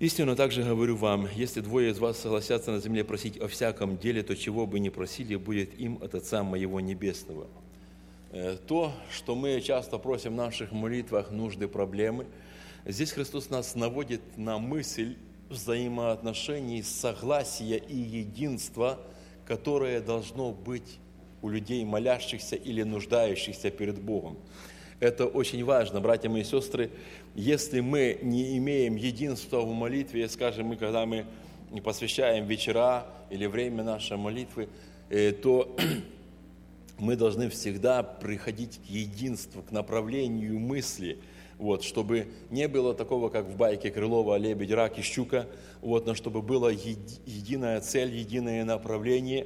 Истинно также говорю вам, если двое из вас согласятся на земле просить о всяком деле, то чего бы ни просили, будет им от Отца Моего Небесного. То, что мы часто просим в наших молитвах, нужды, проблемы, здесь Христос нас наводит на мысль взаимоотношений, согласия и единства, которое должно быть у людей, молящихся или нуждающихся перед Богом. Это очень важно, братья мои и сестры. Если мы не имеем единства в молитве, скажем, когда мы посвящаем вечера или время нашей молитвы, то мы должны всегда приходить к единству, к направлению мысли, чтобы не было такого, как в байке Крылова «Лебедь, рак и щука», но чтобы была единая цель, единое направление.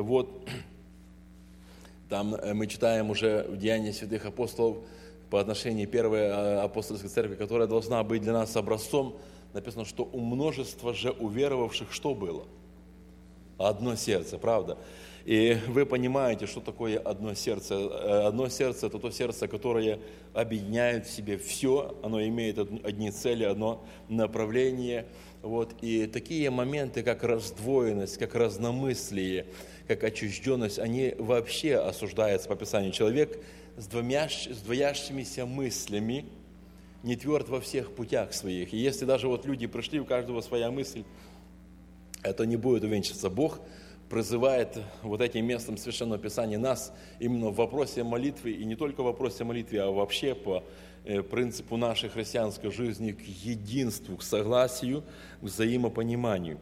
Там мы читаем уже в Деянии святых апостолов по отношению первой апостольской церкви, которая должна быть для нас образцом. Написано, что у множества же уверовавших что было? Одно сердце, правда? И вы понимаете, что такое одно сердце. Одно сердце – это то сердце, которое объединяет в себе все, оно имеет одни цели, одно направление. И такие моменты, как раздвоенность, как разномыслие, как отчужденность, они вообще осуждаются по Писанию. Человек с двоящимися мыслями не тверд во всех путях своих. И если даже люди пришли, у каждого своя мысль, это не будет увенчаться. Бог призывает этим местом Священного Писания нас именно в вопросе молитвы, и не только в вопросе молитвы, а вообще по принципу нашей христианской жизни к единству, к согласию, к взаимопониманию.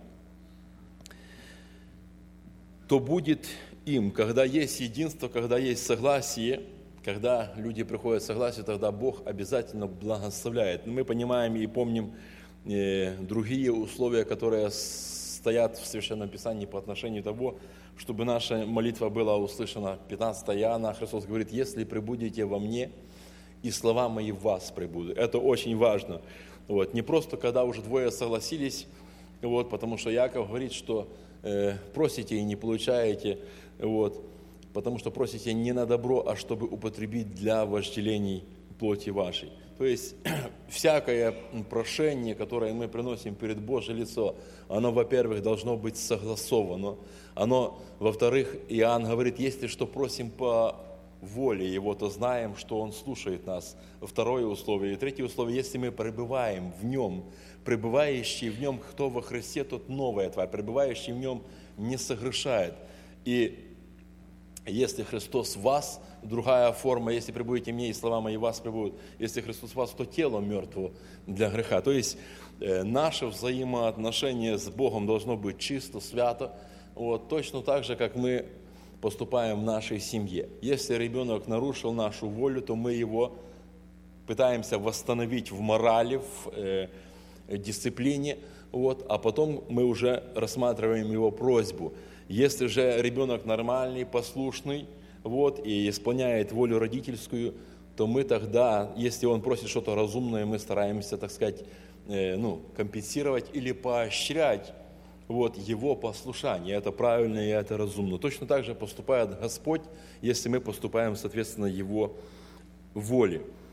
То будет им, когда есть единство, когда есть согласие, когда люди приходят к согласию, тогда Бог обязательно благословляет. Мы понимаем и помним другие условия, которые стоят в Священном Писании по отношению того, чтобы наша молитва была услышана. 15 Иоанна, Христос говорит: «Если пребудете во мне, и слова мои в вас пребудут». Это очень важно. Не просто, когда уже двое согласились, потому что Иаков говорит, что просите и не получаете, потому что просите не на добро, а чтобы употребить для вожделений плоти вашей. То есть всякое прошение, которое мы приносим перед Божье лицо, оно, во-первых, должно быть согласовано. Оно, во-вторых, Иоанн говорит, если что просим по воле Его, то знаем, что Он слушает нас. Второе условие. И третье условие, если мы пребываем в Нем, пребывающий в Нем, кто во Христе, тот новая тварь, пребывающий в Нем не согрешает. И если Христос в вас, другая форма, если пребудете в мне, и слова мои в вас пребудут, если Христос в вас, то тело мертво для греха. То есть наше взаимоотношение с Богом должно быть чисто, свято, точно так же, как мы поступаем в нашей семье. Если ребенок нарушил нашу волю, то мы его пытаемся восстановить в морали, в дисциплине, а потом мы уже рассматриваем его просьбу. Если же ребенок нормальный, послушный, и исполняет волю родительскую, то мы тогда, если он просит что-то разумное, мы стараемся, так сказать, компенсировать или поощрять его послушание. Это правильно и это разумно. Точно так же поступает Господь, если мы поступаем соответственно Его воле.